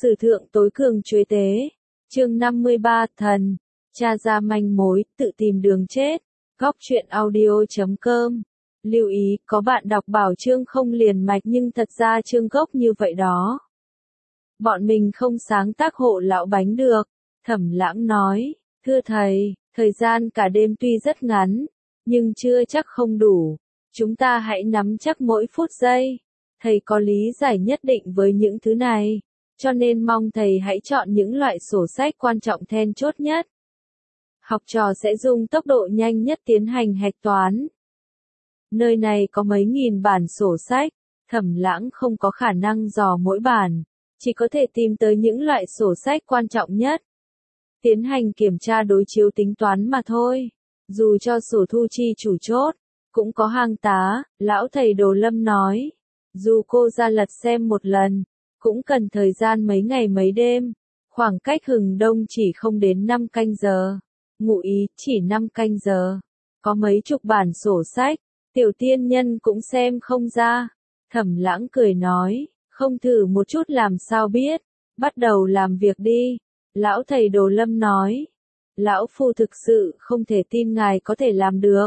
Sử thượng tối cường chuế tế. Chương 53 Thần. Tra ra manh mối, tự tìm đường chết. Góc truyện audio.com. Lưu ý, có bạn đọc bảo chương không liền mạch nhưng thật ra chương gốc như vậy đó. Bọn mình không sáng tác hộ lão bánh được. Thẩm Lãng nói, thưa thầy, thời gian cả đêm tuy rất ngắn, nhưng chưa chắc không đủ. Chúng ta hãy nắm chắc mỗi phút giây. Thầy có lý giải nhất định với những thứ này, cho nên mong thầy hãy chọn những loại sổ sách quan trọng then chốt nhất. Học trò sẽ dùng tốc độ nhanh nhất tiến hành hạch toán. Nơi này có mấy nghìn bản sổ sách, Thẩm Lãng không có khả năng dò mỗi bản, chỉ có thể tìm tới những loại sổ sách quan trọng nhất. Tiến hành kiểm tra đối chiếu tính toán mà thôi. Dù cho sổ thu chi chủ chốt, cũng có hàng tá, lão thầy Đồ Lâm nói. Dù cô ra lật xem một lần, cũng cần thời gian mấy ngày mấy đêm. Khoảng cách hừng đông chỉ không đến 5 canh giờ. Ngụ ý chỉ 5 canh giờ. Có mấy chục bản sổ sách, tiểu tiên nhân cũng xem không ra. Thẩm Lãng cười nói, không thử một chút làm sao biết. Bắt đầu làm việc đi. Lão thầy Đồ Lâm nói. Lão phu thực sự không thể tin ngài có thể làm được.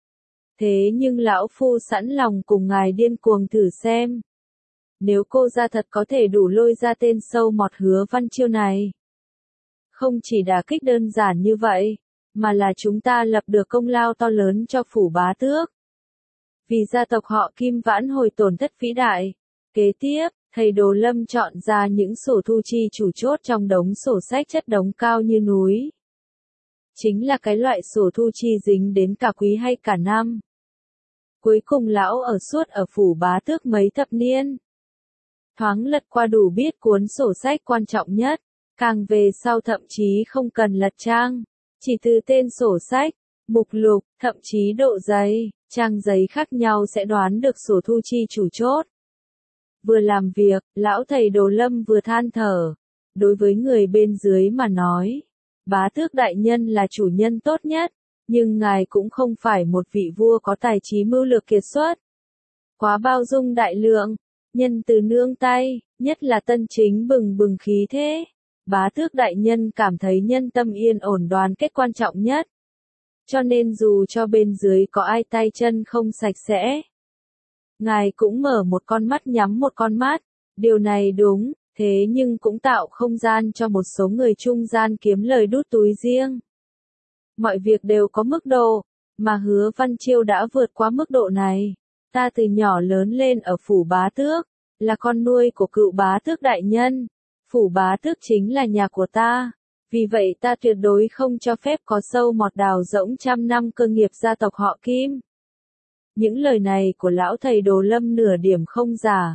Thế nhưng lão phu sẵn lòng cùng ngài điên cuồng thử xem. Nếu cô ra thật có thể đủ lôi ra tên sâu mọt Hứa Văn Chiêu này. Không chỉ đả kích đơn giản như vậy, mà là chúng ta lập được công lao to lớn cho phủ bá tước. Vì gia tộc họ Kim vãn hồi tổn thất vĩ đại. Kế tiếp, thầy Đồ Lâm chọn ra những sổ thu chi chủ chốt trong đống sổ sách chất đống cao như núi. Chính là cái loại sổ thu chi dính đến cả quý hay cả năm. Cuối cùng lão ở suốt ở phủ bá tước mấy thập niên. Thoáng lật qua đủ biết cuốn sổ sách quan trọng nhất, càng về sau thậm chí không cần lật trang. Chỉ từ tên sổ sách, mục lục, thậm chí độ dày, trang giấy khác nhau sẽ đoán được sổ thu chi chủ chốt. Vừa làm việc, lão thầy Đồ Lâm vừa than thở. Đối với người bên dưới mà nói, bá tước đại nhân là chủ nhân tốt nhất, nhưng ngài cũng không phải một vị vua có tài trí mưu lược kiệt xuất. Quá bao dung đại lượng, nhân từ nương tay, nhất là tân chính bừng bừng khí thế. Bá tước đại nhân cảm thấy nhân tâm yên ổn đoàn kết quan trọng nhất. Cho nên dù cho bên dưới có ai tay chân không sạch sẽ, ngài cũng mở một con mắt nhắm một con mắt. Điều này đúng, thế nhưng cũng tạo không gian cho một số người trung gian kiếm lời đút túi riêng. Mọi việc đều có mức độ, mà Hứa Văn Chiêu đã vượt qua mức độ này. Ta từ nhỏ lớn lên ở phủ bá tước, là con nuôi của cựu bá tước đại nhân. Phủ bá tước chính là nhà của ta. Vì vậy ta tuyệt đối không cho phép có sâu mọt đào rỗng trăm năm cơ nghiệp gia tộc họ Kim. Những lời này của lão thầy Đồ Lâm nửa điểm không giả.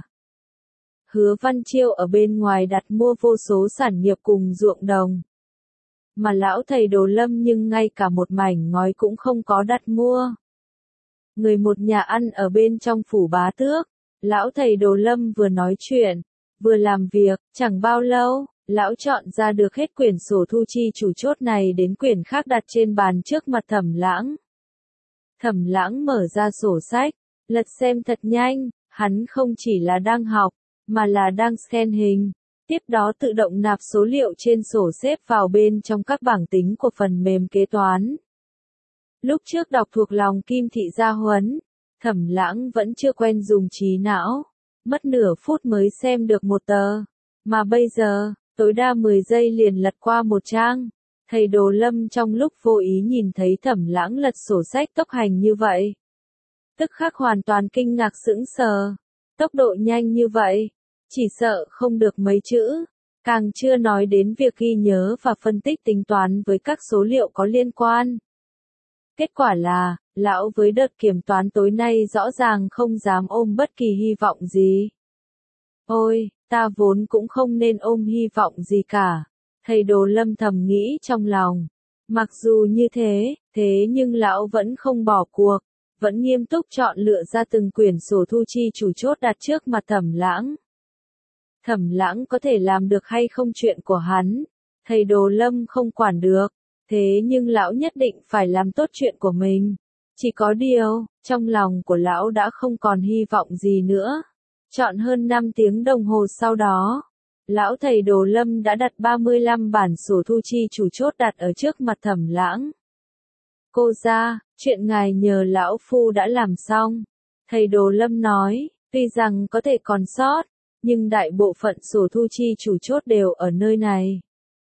Hứa Văn Chiêu ở bên ngoài đặt mua vô số sản nghiệp cùng ruộng đồng. Mà lão thầy Đồ Lâm nhưng ngay cả một mảnh ngói cũng không có đặt mua. Người một nhà ăn ở bên trong phủ bá tước, lão thầy Đồ Lâm vừa nói chuyện, vừa làm việc, chẳng bao lâu, lão chọn ra được hết quyển sổ thu chi chủ chốt này đến quyển khác đặt trên bàn trước mặt Thẩm Lãng. Thẩm Lãng mở ra sổ sách, lật xem thật nhanh, hắn không chỉ là đang học, mà là đang scan hình. Tiếp đó tự động nạp số liệu trên sổ xếp vào bên trong các bảng tính của phần mềm kế toán. Lúc trước đọc thuộc lòng Kim Thị Gia Huấn, Thẩm Lãng vẫn chưa quen dùng trí não, mất nửa phút mới xem được một tờ. Mà bây giờ, tối đa 10 giây liền lật qua một trang. Thầy Đồ Lâm trong lúc vô ý nhìn thấy Thẩm Lãng lật sổ sách tốc hành như vậy, tức khắc hoàn toàn kinh ngạc sững sờ. Tốc độ nhanh như vậy, chỉ sợ không được mấy chữ, càng chưa nói đến việc ghi nhớ và phân tích tính toán với các số liệu có liên quan. Kết quả là, lão với đợt kiểm toán tối nay rõ ràng không dám ôm bất kỳ hy vọng gì. Ôi, ta vốn cũng không nên ôm hy vọng gì cả. Thầy Đồ Lâm thầm nghĩ trong lòng. Mặc dù như thế nhưng lão vẫn không bỏ cuộc, vẫn nghiêm túc chọn lựa ra từng quyển sổ thu chi chủ chốt đặt trước mặt Thẩm Lãng. Thẩm Lãng có thể làm được hay không chuyện của hắn, thầy Đồ Lâm không quản được, thế nhưng lão nhất định phải làm tốt chuyện của mình. Chỉ có điều, trong lòng của lão đã không còn hy vọng gì nữa. Chọn hơn 5 tiếng đồng hồ sau đó, Lão thầy Đồ Lâm đã đặt 35 bản sổ thu chi chủ chốt đặt ở trước mặt Thẩm Lãng. Cô ra, chuyện ngài nhờ lão phu đã làm xong. Thầy Đồ Lâm nói, tuy rằng có thể còn sót, nhưng đại bộ phận sổ thu chi chủ chốt đều ở nơi này.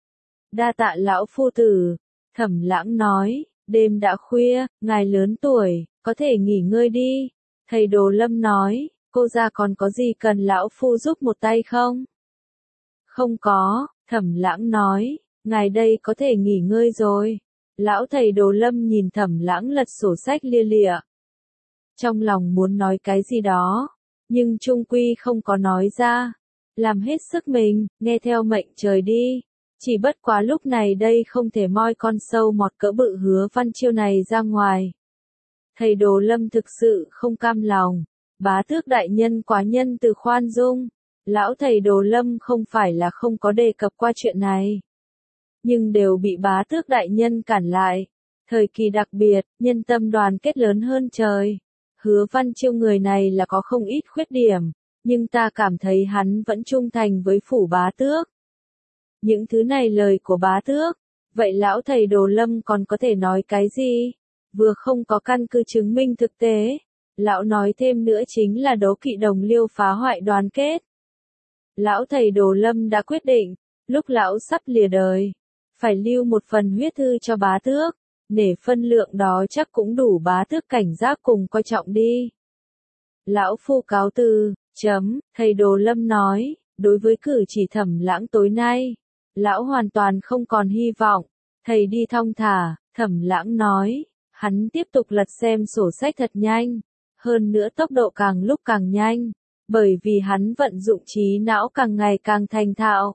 Đa tạ lão phu tử, Thẩm Lãng nói, đêm đã khuya, ngài lớn tuổi, có thể nghỉ ngơi đi. Thầy Đồ Lâm nói, cô ra còn có gì cần lão phu giúp một tay không? Không có, Thẩm Lãng nói, ngài đây có thể nghỉ ngơi rồi. Lão thầy Đồ Lâm nhìn Thẩm Lãng lật sổ sách lia lịa. Trong lòng muốn nói cái gì đó, nhưng chung quy không có nói ra. Làm hết sức mình, nghe theo mệnh trời đi. Chỉ bất quá lúc này đây không thể moi con sâu mọt cỡ bự Hứa Văn Chiêu này ra ngoài. Thầy Đồ Lâm thực sự không cam lòng. Bá tước đại nhân quá nhân từ khoan dung. Lão thầy Đồ Lâm không phải là không có đề cập qua chuyện này, nhưng đều bị bá tước đại nhân cản lại. Thời kỳ đặc biệt, nhân tâm đoàn kết lớn hơn trời. Hứa Văn Chiêu người này là có không ít khuyết điểm, nhưng ta cảm thấy hắn vẫn trung thành với phủ bá tước. Những thứ này lời của bá tước, vậy lão thầy Đồ Lâm còn có thể nói cái gì? Vừa không có căn cứ chứng minh thực tế, lão nói thêm nữa chính là đố kỵ đồng liêu phá hoại đoàn kết. Lão thầy Đồ Lâm đã quyết định, lúc lão sắp lìa đời, phải lưu một phần huyết thư cho bá tước, nể phân lượng đó chắc cũng đủ bá tước cảnh giác cùng coi trọng đi. Lão phu cáo từ, thầy Đồ Lâm nói, đối với cử chỉ Thẩm Lãng tối nay, lão hoàn toàn không còn hy vọng, thầy đi thong thả. Thẩm Lãng nói, hắn tiếp tục lật xem sổ sách thật nhanh, hơn nữa tốc độ càng lúc càng nhanh, bởi vì hắn vận dụng trí não càng ngày càng thành thạo.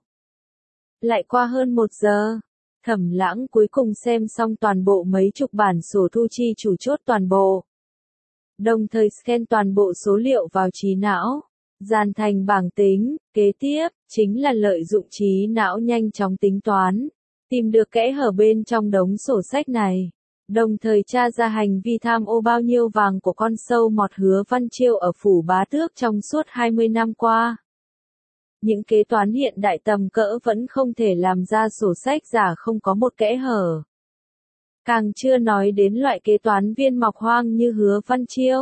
Lại qua hơn 1 giờ, Thẩm Lãng cuối cùng xem xong toàn bộ mấy chục bản sổ thu chi chủ chốt toàn bộ. Đồng thời scan toàn bộ số liệu vào trí não, dàn thành bảng tính. Kế tiếp, chính là lợi dụng trí não nhanh chóng tính toán, tìm được kẽ hở bên trong đống sổ sách này. Đồng thời tra ra hành vi tham ô bao nhiêu vàng của con sâu mọt Hứa Văn Chiêu ở phủ bá tước trong suốt 20 năm qua. Những kế toán hiện đại tầm cỡ vẫn không thể làm ra sổ sách giả không có một kẽ hở. Càng chưa nói đến loại kế toán viên mọc hoang như Hứa Văn Chiêu.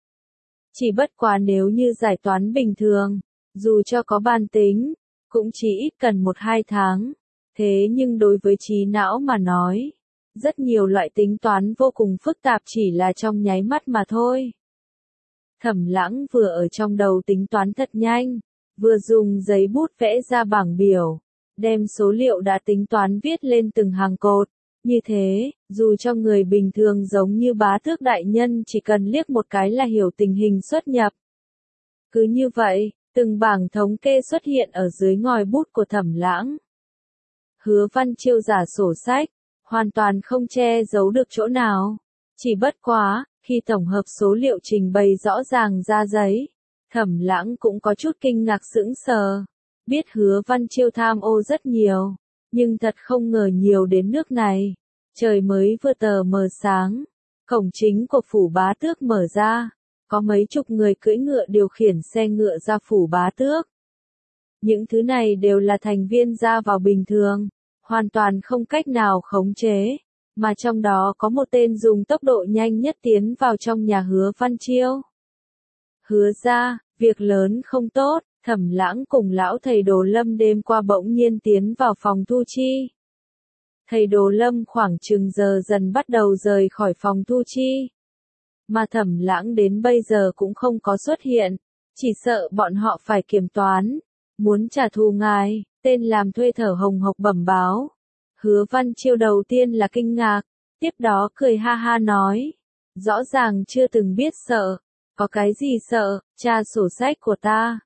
Chỉ bất quá nếu như giải toán bình thường, dù cho có bàn tính, cũng chỉ ít cần 1-2 tháng. Thế nhưng đối với trí não mà nói, rất nhiều loại tính toán vô cùng phức tạp chỉ là trong nháy mắt mà thôi. Thẩm Lãng vừa ở trong đầu tính toán thật nhanh, vừa dùng giấy bút vẽ ra bảng biểu, đem số liệu đã tính toán viết lên từng hàng cột. Như thế, dù cho người bình thường giống như bá tước đại nhân chỉ cần liếc một cái là hiểu tình hình xuất nhập. Cứ như vậy, từng bảng thống kê xuất hiện ở dưới ngòi bút của Thẩm Lãng. Hứa Văn Chiêu giả sổ sách, hoàn toàn không che giấu được chỗ nào. Chỉ bất quá, khi tổng hợp số liệu trình bày rõ ràng ra giấy, Thẩm Lãng cũng có chút kinh ngạc sững sờ. Biết Hứa Văn Chiêu tham ô rất nhiều, nhưng thật không ngờ nhiều đến nước này. Trời mới vừa tờ mờ sáng, cổng chính của phủ bá tước mở ra, có mấy chục người cưỡi ngựa điều khiển xe ngựa ra phủ bá tước. Những thứ này đều là thành viên ra vào bình thường, hoàn toàn không cách nào khống chế, mà trong đó có một tên dùng tốc độ nhanh nhất tiến vào trong nhà Hứa Văn Chiêu. Hứa ra, việc lớn không tốt. Thẩm Lãng cùng lão thầy Đồ Lâm đêm qua bỗng nhiên tiến vào phòng thu chi. Thầy Đồ Lâm khoảng chừng giờ dần bắt đầu rời khỏi phòng thu chi. Mà Thẩm Lãng đến bây giờ cũng không có xuất hiện, chỉ sợ bọn họ phải kiểm toán. Muốn trả thù ngài, tên làm thuê thở hồng hộc bẩm báo. Hứa Văn Chiêu đầu tiên là kinh ngạc, tiếp đó cười ha ha nói. Rõ ràng chưa từng biết sợ, có cái gì sợ, tra sổ sách của ta.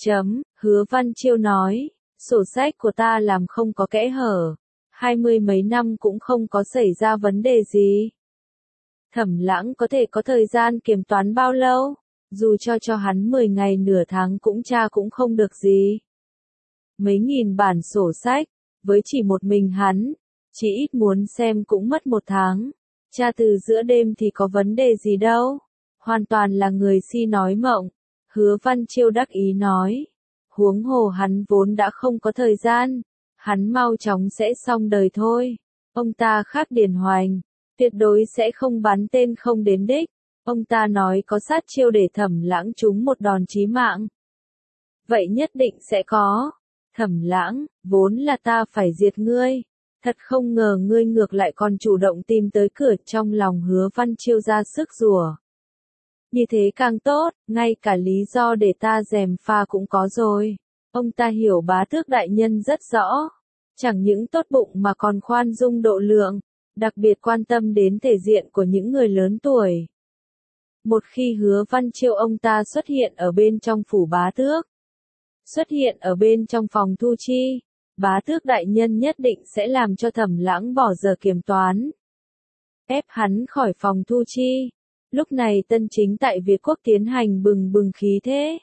Hứa Văn Chiêu nói, sổ sách của ta làm không có kẽ hở, 20 mấy năm cũng không có xảy ra vấn đề gì. Thẩm Lãng có thể có thời gian kiểm toán bao lâu, dù cho hắn 10 ngày nửa tháng cũng tra cũng không được gì. Mấy nghìn bản sổ sách, với chỉ một mình hắn, chỉ ít muốn xem cũng mất 1 tháng, tra từ giữa đêm thì có vấn đề gì đâu, hoàn toàn là người si nói mộng. Hứa Văn Chiêu đắc ý nói, Huống hồ hắn vốn đã không có thời gian, hắn mau chóng sẽ xong đời thôi. Ông ta khác Điền Hoành, tuyệt đối sẽ không bắn tên không đến đích. Ông ta nói có sát chiêu để Thẩm Lãng trúng một đòn chí mạng. Vậy nhất định sẽ có. Thẩm Lãng, vốn là ta phải diệt ngươi. Thật không ngờ ngươi ngược lại còn chủ động tìm tới cửa, trong lòng Hứa Văn Chiêu ra sức rủa. Như thế càng tốt, ngay cả lý do để ta gièm pha cũng có rồi. Ông ta hiểu Bá Tước đại nhân rất rõ. Chẳng những tốt bụng mà còn khoan dung độ lượng, đặc biệt quan tâm đến thể diện của những người lớn tuổi. Một khi Hứa Văn Chiêu ông ta xuất hiện ở bên trong phủ Bá Tước, xuất hiện ở bên trong phòng thu chi, Bá Tước đại nhân nhất định sẽ làm cho Thẩm Lãng bỏ giờ kiểm toán, ép hắn khỏi phòng thu chi. Lúc này Tân Chính tại Việt Quốc tiến hành bừng bừng khí thế.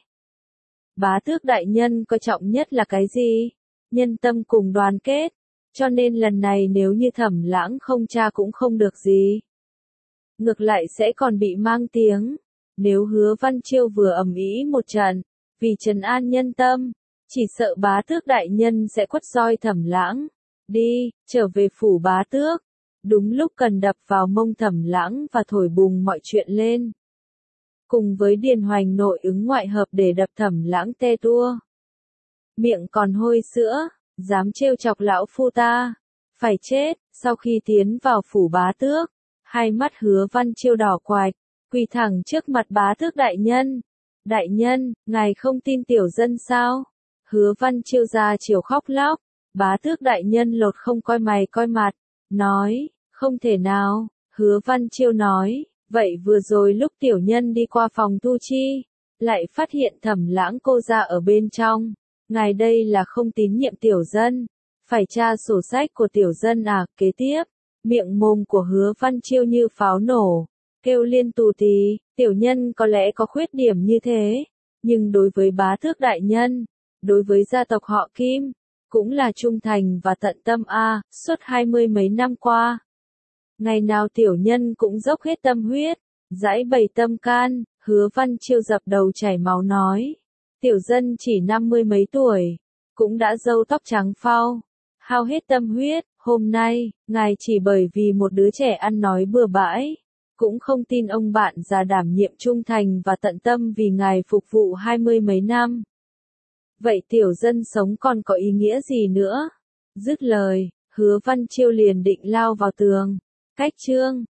Bá Tước đại nhân coi trọng nhất là cái gì? Nhân tâm cùng đoàn kết. Cho nên lần này nếu như Thẩm Lãng không tra cũng không được gì. Ngược lại sẽ còn bị mang tiếng. Nếu Hứa Văn Chiêu vừa ầm ĩ một trận, vì trấn an nhân tâm, chỉ sợ Bá Tước đại nhân sẽ quất roi Thẩm Lãng. Đi, trở về phủ Bá Tước. Đúng lúc cần đập vào mông Thẩm Lãng và thổi bùng mọi chuyện lên. Cùng với Điền Hoành nội ứng ngoại hợp để đập Thẩm Lãng tê tua. Miệng còn hôi sữa, dám trêu chọc lão phu ta, phải chết. Sau khi tiến vào phủ Bá Tước, hai mắt Hứa Văn Chiêu đỏ quạch, quỳ thẳng trước mặt Bá Tước đại nhân. Đại nhân, ngài không tin tiểu dân sao? Hứa Văn Chiêu ra chiều khóc lóc. Bá Tước đại nhân lột không coi mày coi mặt, nói, không thể nào. Hứa Văn Chiêu nói, vậy vừa rồi lúc tiểu nhân đi qua phòng thu chi, lại phát hiện Thẩm Lãng cô ra ở bên trong. Ngài đây là không tín nhiệm tiểu dân, phải tra sổ sách của tiểu dân à? Kế tiếp, miệng mồm của Hứa Văn Chiêu như pháo nổ, kêu liên tù tì. Tiểu nhân có lẽ có khuyết điểm như thế, nhưng đối với Bá Tước đại nhân, đối với gia tộc họ Kim, cũng là trung thành và tận tâm a. Suốt 20 mấy năm qua, ngày nào tiểu nhân cũng dốc hết tâm huyết, giãi bày tâm can. Hứa Văn Chiêu dập đầu chảy máu nói, tiểu dân chỉ 50 mấy tuổi, cũng đã râu tóc trắng phau, hao hết tâm huyết. Hôm nay, ngài chỉ bởi vì một đứa trẻ ăn nói bừa bãi, cũng không tin ông bạn già đảm nhiệm trung thành và tận tâm vì ngài phục vụ 20 mấy năm. Vậy tiểu dân sống còn có ý nghĩa gì nữa? Dứt lời, Hứa Văn Chiêu liền định lao vào tường. Cách chương